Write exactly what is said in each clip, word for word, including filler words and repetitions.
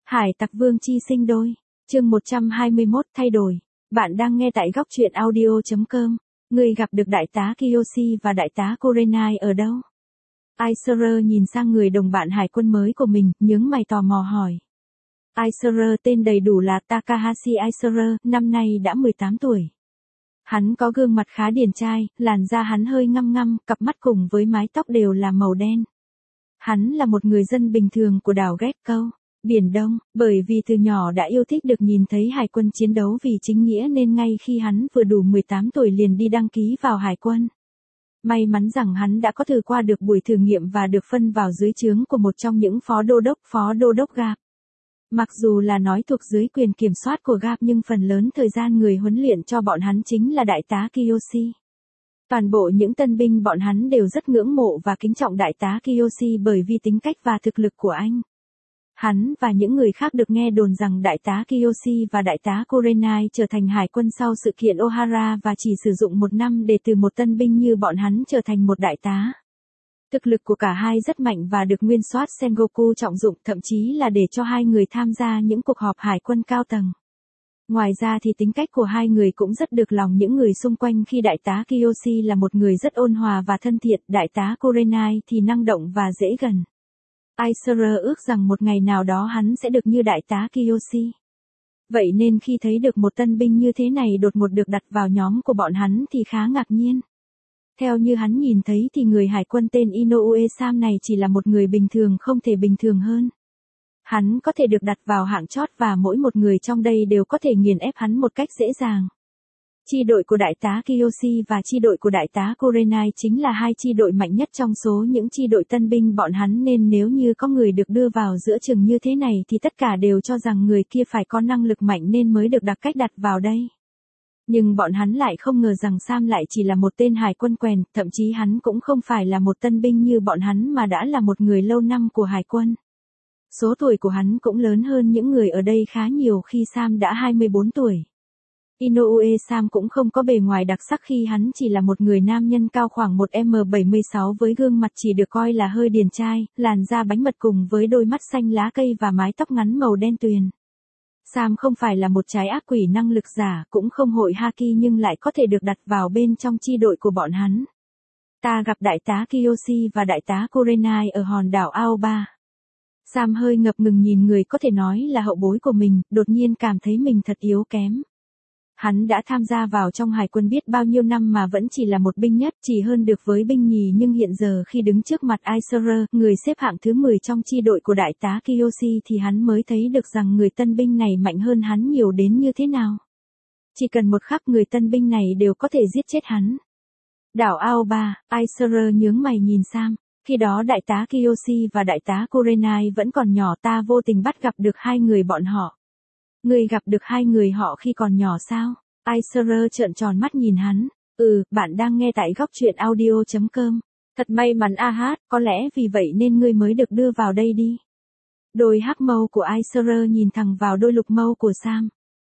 Hải tặc vương chi sinh đôi. Chương một trăm hai mươi mốt thay đổi. Bạn đang nghe tại góc truyện audio.com. Người gặp được đại tá Kiyoshi và đại tá Kurenai ở đâu? Aiseru nhìn sang người đồng bạn hải quân mới của mình, nhướng mày tò mò hỏi. Aiseru tên đầy đủ là Takahashi Aiseru, năm nay đã mười tám tuổi. Hắn có gương mặt khá điển trai, làn da hắn hơi ngăm ngăm, cặp mắt cùng với mái tóc đều là màu đen. Hắn là một người dân bình thường của đảo Gekko, Biển Đông, bởi vì từ nhỏ đã yêu thích được nhìn thấy hải quân chiến đấu vì chính nghĩa nên ngay khi hắn vừa đủ mười tám tuổi liền đi đăng ký vào hải quân. May mắn rằng hắn đã có thử qua được buổi thử nghiệm và được phân vào dưới trướng của một trong những phó đô đốc phó đô đốc Gap. Mặc dù là nói thuộc dưới quyền kiểm soát của Gap nhưng phần lớn thời gian người huấn luyện cho bọn hắn chính là đại tá Kiyoshi. Toàn bộ những tân binh bọn hắn đều rất ngưỡng mộ và kính trọng đại tá Kiyoshi bởi vì tính cách và thực lực của anh. Hắn và những người khác được nghe đồn rằng đại tá Kiyoshi và đại tá Kurenai trở thành hải quân sau sự kiện Ohara và chỉ sử dụng một năm để từ một tân binh như bọn hắn trở thành một đại tá. Thực lực của cả hai rất mạnh và được nguyên soát Sengoku trọng dụng, thậm chí là để cho hai người tham gia những cuộc họp hải quân cao tầng. Ngoài ra thì tính cách của hai người cũng rất được lòng những người xung quanh khi đại tá Kiyoshi là một người rất ôn hòa và thân thiện, đại tá Kurenai thì năng động và dễ gần. Aiseru ước rằng một ngày nào đó hắn sẽ được như đại tá Kiyoshi. Vậy nên khi thấy được một tân binh như thế này đột ngột được đặt vào nhóm của bọn hắn thì khá ngạc nhiên. Theo như hắn nhìn thấy thì người hải quân tên Inoue Sam này chỉ là một người bình thường không thể bình thường hơn. Hắn có thể được đặt vào hạng chót và mỗi một người trong đây đều có thể nghiền ép hắn một cách dễ dàng. Chi đội của đại tá Kiyoshi và chi đội của đại tá Kurenai chính là hai chi đội mạnh nhất trong số những chi đội tân binh bọn hắn nên nếu như có người được đưa vào giữa chừng như thế này thì tất cả đều cho rằng người kia phải có năng lực mạnh nên mới được đặt cách đặt vào đây. Nhưng bọn hắn lại không ngờ rằng Sam lại chỉ là một tên hải quân quèn, thậm chí hắn cũng không phải là một tân binh như bọn hắn mà đã là một người lâu năm của hải quân. Số tuổi của hắn cũng lớn hơn những người ở đây khá nhiều khi Sam đã hai mươi bốn tuổi. Inoue Sam cũng không có bề ngoài đặc sắc khi hắn chỉ là một người nam nhân cao khoảng một mét bảy mươi sáu với gương mặt chỉ được coi là hơi điển trai, làn da bánh mật cùng với đôi mắt xanh lá cây và mái tóc ngắn màu đen tuyền. Sam không phải là một trái ác quỷ năng lực giả, cũng không hội haki nhưng lại có thể được đặt vào bên trong chi đội của bọn hắn. Ta gặp đại tá Kiyoshi và đại tá Kurenai ở hòn đảo Aoba. Sam hơi ngập ngừng nhìn người có thể nói là hậu bối của mình, đột nhiên cảm thấy mình thật yếu kém. Hắn đã tham gia vào trong hải quân biết bao nhiêu năm mà vẫn chỉ là một binh nhất, chỉ hơn được với binh nhì nhưng hiện giờ khi đứng trước mặt Aiseru, người xếp hạng thứ mười trong chi đội của đại tá Kiyoshi thì hắn mới thấy được rằng người tân binh này mạnh hơn hắn nhiều đến như thế nào. Chỉ cần một khắc người tân binh này đều có thể giết chết hắn. Đảo Aoba, Aiseru nhướng mày nhìn Sam. Khi đó đại tá Kiyoshi và đại tá Kurenai vẫn còn nhỏ, ta vô tình bắt gặp được hai người bọn họ. Người gặp được hai người họ khi còn nhỏ sao? Aiseru trợn tròn mắt nhìn hắn. Ừ, bạn đang nghe tại góc truyện audio.com. Thật may mắn a hát, có lẽ vì vậy nên ngươi mới được đưa vào đây đi. Đôi hắc mâu của Aiseru nhìn thẳng vào đôi lục mâu của Sam.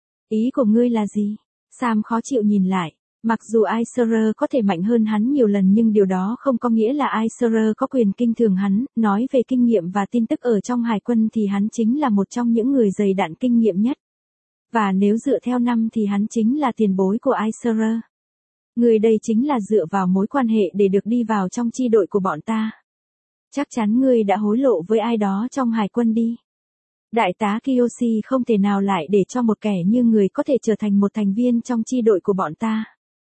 Ý của ngươi là gì? Sam khó chịu nhìn lại. Mặc dù Aiseru có thể mạnh hơn hắn nhiều lần nhưng điều đó không có nghĩa là Aiseru có quyền kinh thường hắn, nói về kinh nghiệm và tin tức ở trong hải quân thì hắn chính là một trong những người dày đặn kinh nghiệm nhất. Và nếu dựa theo năm thì hắn chính là tiền bối của Aiseru. Người đây chính là dựa vào mối quan hệ để được đi vào trong chi đội của bọn ta. Chắc chắn ngươi đã hối lộ với ai đó trong hải quân đi. Đại tá Kiyoshi không thể nào lại để cho một kẻ như người có thể trở thành một thành viên trong chi đội của bọn ta.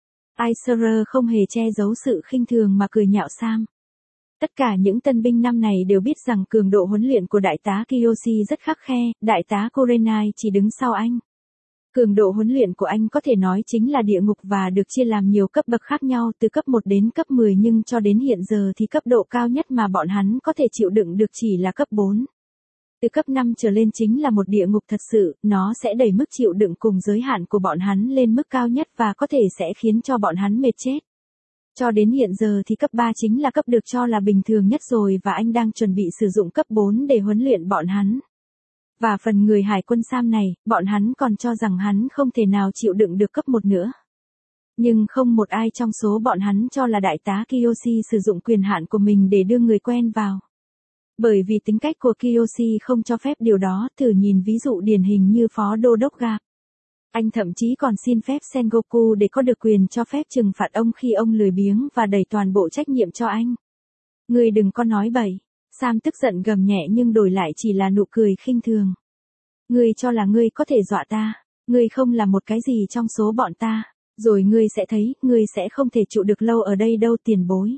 Aiseru không hề che giấu sự khinh thường mà cười nhạo Sam. Tất cả những tân binh năm này đều biết rằng cường độ huấn luyện của đại tá Kiyoshi rất khắt khe, đại tá Kurenai chỉ đứng sau anh. Cường độ huấn luyện của anh có thể nói chính là địa ngục và được chia làm nhiều cấp bậc khác nhau từ cấp một đến cấp mười nhưng cho đến hiện giờ thì cấp độ cao nhất mà bọn hắn có thể chịu đựng được chỉ là cấp bốn. Từ cấp năm trở lên chính là một địa ngục thật sự, nó sẽ đẩy mức chịu đựng cùng giới hạn của bọn hắn lên mức cao nhất và có thể sẽ khiến cho bọn hắn mệt chết. Cho đến hiện giờ thì cấp ba chính là cấp được cho là bình thường nhất rồi và anh đang chuẩn bị sử dụng cấp bốn để huấn luyện bọn hắn. Và phần người hải quân Sam này, bọn hắn còn cho rằng hắn không thể nào chịu đựng được cấp một nữa. Nhưng không một ai trong số bọn hắn cho là đại tá Kiyoshi sử dụng quyền hạn của mình để đưa người quen vào. Bởi vì tính cách của Kiyoshi không cho phép điều đó, thử nhìn ví dụ điển hình như phó đô đốc Garp. Anh thậm chí còn xin phép Sengoku để có được quyền cho phép trừng phạt ông khi ông lười biếng và đẩy toàn bộ trách nhiệm cho anh. Ngươi đừng có nói bậy. Sam tức giận gầm nhẹ nhưng đổi lại chỉ là nụ cười khinh thường. Ngươi cho là ngươi có thể dọa ta. Ngươi không là một cái gì trong số bọn ta. Rồi ngươi sẽ thấy, ngươi sẽ không thể trụ được lâu ở đây đâu tiền bối.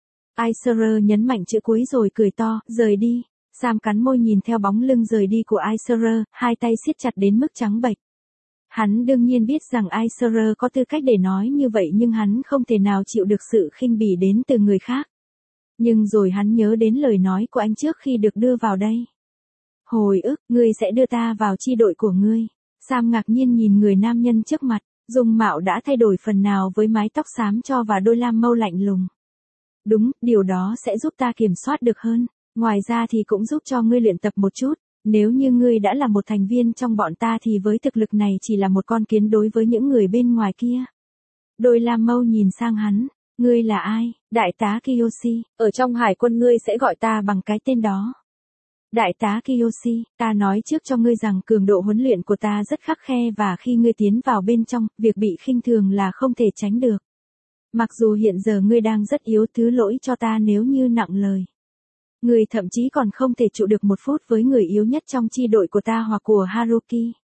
Aiser nhấn mạnh chữ cuối rồi cười to, rời đi. Sam cắn môi nhìn theo bóng lưng rời đi của Aiser, hai tay siết chặt đến mức trắng bệch. Hắn đương nhiên biết rằng Aiser có tư cách để nói như vậy nhưng hắn không thể nào chịu được sự khinh bỉ đến từ người khác. Nhưng rồi hắn nhớ đến lời nói của anh trước khi được đưa vào đây. Hồi ức, ngươi sẽ đưa ta vào chi đội của ngươi. Sam ngạc nhiên nhìn người nam nhân trước mặt, dung mạo đã thay đổi phần nào với mái tóc xám tro và đôi lam mâu lạnh lùng. Đúng, điều đó sẽ giúp ta kiểm soát được hơn. Ngoài ra thì cũng giúp cho ngươi luyện tập một chút. Nếu như ngươi đã là một thành viên trong bọn ta thì với thực lực này chỉ là một con kiến đối với những người bên ngoài kia. Đôi lam mâu nhìn sang hắn. Ngươi là ai? Đại tá Kiyoshi, ở trong hải quân ngươi sẽ gọi ta bằng cái tên đó. Đại tá Kiyoshi, ta nói trước cho ngươi rằng cường độ huấn luyện của ta rất khắt khe và khi ngươi tiến vào bên trong, việc bị khinh thường là không thể tránh được. Mặc dù hiện giờ ngươi đang rất yếu, thứ lỗi cho ta nếu như nặng lời. Ngươi thậm chí còn không thể trụ được một phút với người yếu nhất trong chi đội của ta hoặc của Haruki.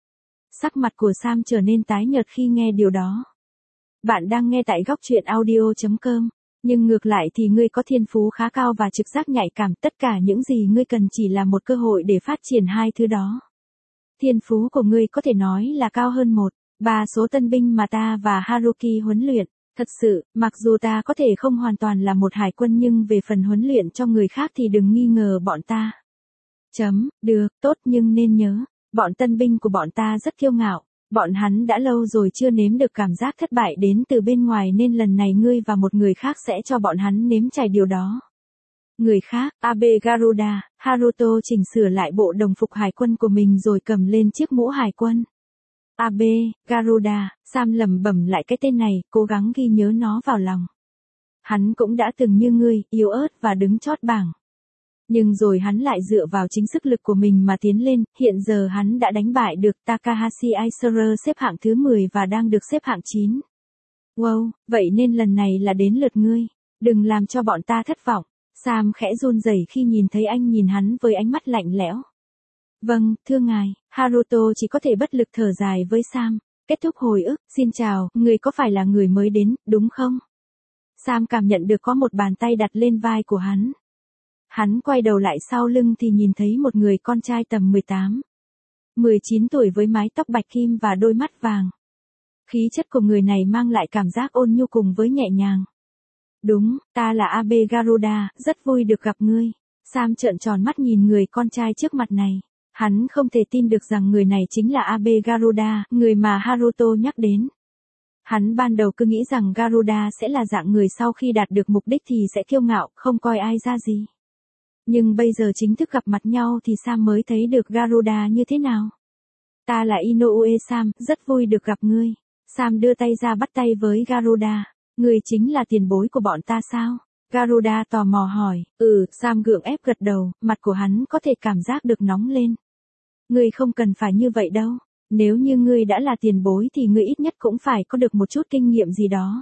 Sắc mặt của Sam trở nên tái nhợt khi nghe điều đó. Bạn đang nghe tại góc truyện audio chấm com. Nhưng ngược lại thì ngươi có thiên phú khá cao và trực giác nhạy cảm, tất cả những gì ngươi cần chỉ là một cơ hội để phát triển hai thứ đó. Thiên phú của ngươi có thể nói là cao hơn một, ba số tân binh mà ta và Haruki huấn luyện. Thật sự, mặc dù ta có thể không hoàn toàn là một hải quân nhưng về phần huấn luyện cho người khác thì đừng nghi ngờ bọn ta. Chấm, được, tốt nhưng nên nhớ, bọn tân binh của bọn ta rất kiêu ngạo. Bọn hắn đã lâu rồi chưa nếm được cảm giác thất bại đến từ bên ngoài nên lần này ngươi và một người khác sẽ cho bọn hắn nếm trải điều đó. Người khác, Abe Garuda, Haruto chỉnh sửa lại bộ đồng phục hải quân của mình rồi cầm lên chiếc mũ hải quân. Abe, Garuda, Sam lẩm bẩm lại cái tên này, cố gắng ghi nhớ nó vào lòng. Hắn cũng đã từng như ngươi, yếu ớt và đứng chót bảng. Nhưng rồi hắn lại dựa vào chính sức lực của mình mà tiến lên, hiện giờ hắn đã đánh bại được Takahashi Aiser xếp hạng thứ mười và đang được xếp hạng chín. Wow, vậy nên lần này là đến lượt ngươi. Đừng làm cho bọn ta thất vọng. Sam khẽ run rẩy khi nhìn thấy anh nhìn hắn với ánh mắt lạnh lẽo. Vâng, thưa ngài, Haruto chỉ có thể bất lực thở dài với Sam. Kết thúc hồi ức, xin chào, người có phải là người mới đến, đúng không? Sam cảm nhận được có một bàn tay đặt lên vai của hắn. Hắn quay đầu lại sau lưng thì nhìn thấy một người con trai tầm mười tám, mười chín tuổi với mái tóc bạch kim và đôi mắt vàng. Khí chất của người này mang lại cảm giác ôn nhu cùng với nhẹ nhàng. Đúng, ta là Abe Garuda, rất vui được gặp ngươi. Sam trợn tròn mắt nhìn người con trai trước mặt này. Hắn không thể tin được rằng người này chính là Abe Garuda, người mà Haruto nhắc đến. Hắn ban đầu cứ nghĩ rằng Garuda sẽ là dạng người sau khi đạt được mục đích thì sẽ kiêu ngạo, không coi ai ra gì. Nhưng bây giờ chính thức gặp mặt nhau thì Sam mới thấy được Garuda như thế nào. Ta là Inoue Sam, rất vui được gặp ngươi. Sam đưa tay ra bắt tay với Garuda. Ngươi chính là tiền bối của bọn ta sao? Garuda tò mò hỏi. Ừ, Sam gượng ép gật đầu, mặt của hắn có thể cảm giác được nóng lên. Ngươi không cần phải như vậy đâu. Nếu như ngươi đã là tiền bối thì ngươi ít nhất cũng phải có được một chút kinh nghiệm gì đó.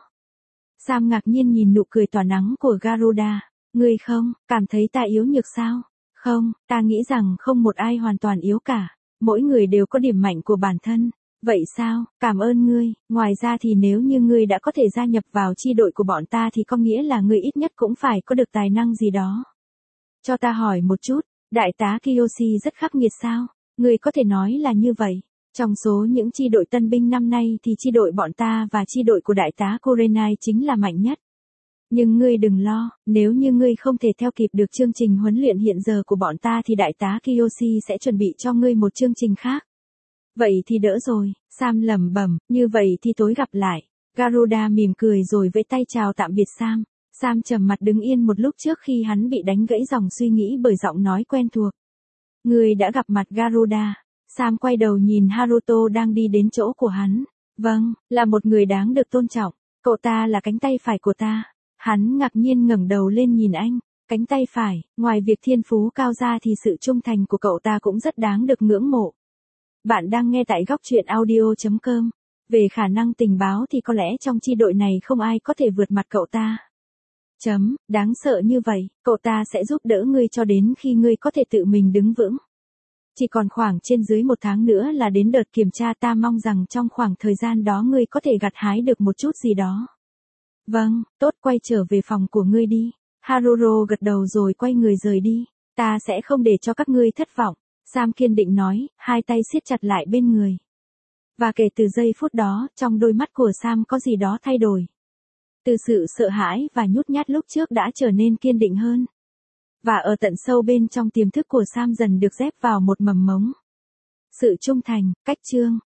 Sam ngạc nhiên nhìn nụ cười tỏa nắng của Garuda. Ngươi không, cảm thấy ta yếu nhược sao? Không, ta nghĩ rằng không một ai hoàn toàn yếu cả. Mỗi người đều có điểm mạnh của bản thân. Vậy sao, cảm ơn ngươi. Ngoài ra thì nếu như ngươi đã có thể gia nhập vào chi đội của bọn ta thì có nghĩa là ngươi ít nhất cũng phải có được tài năng gì đó. Cho ta hỏi một chút, đại tá Kiyoshi rất khắc nghiệt sao? Ngươi có thể nói là như vậy. Trong số những chi đội tân binh năm nay thì chi đội bọn ta và chi đội của đại tá Kurenai chính là mạnh nhất. Nhưng ngươi đừng lo, nếu như ngươi không thể theo kịp được chương trình huấn luyện hiện giờ của bọn ta thì đại tá Kiyoshi sẽ chuẩn bị cho ngươi một chương trình khác. Vậy thì đỡ rồi, Sam lẩm bẩm, như vậy thì tối gặp lại. Garuda mỉm cười rồi vẫy tay chào tạm biệt Sam. Sam trầm mặt đứng yên một lúc trước khi hắn bị đánh gãy dòng suy nghĩ bởi giọng nói quen thuộc. Ngươi đã gặp mặt Garuda. Sam quay đầu nhìn Haruto đang đi đến chỗ của hắn. Vâng, là một người đáng được tôn trọng. Cậu ta là cánh tay phải của ta. Hắn ngạc nhiên ngẩng đầu lên nhìn anh. Cánh tay phải, ngoài việc thiên phú cao ra thì sự trung thành của cậu ta cũng rất đáng được ngưỡng mộ. Bạn đang nghe tại góc truyện audio.com. Về khả năng tình báo thì có lẽ trong chi đội này không ai có thể vượt mặt cậu ta. Chấm, đáng sợ như vậy, cậu ta sẽ giúp đỡ ngươi cho đến khi ngươi có thể tự mình đứng vững. Chỉ còn khoảng trên dưới một tháng nữa là đến đợt kiểm tra, ta mong rằng trong khoảng thời gian đó ngươi có thể gặt hái được một chút gì đó. Vâng, tốt, quay trở về phòng của ngươi đi. Haruro gật đầu rồi quay người rời đi. Ta sẽ không để cho các ngươi thất vọng, Sam kiên định nói, hai tay siết chặt lại bên người. Và kể từ giây phút đó, trong đôi mắt của Sam có gì đó thay đổi. Từ sự sợ hãi và nhút nhát lúc trước đã trở nên kiên định hơn. Và ở tận sâu bên trong tiềm thức của Sam dần được ghép vào một mầm mống. Sự trung thành, cách chương.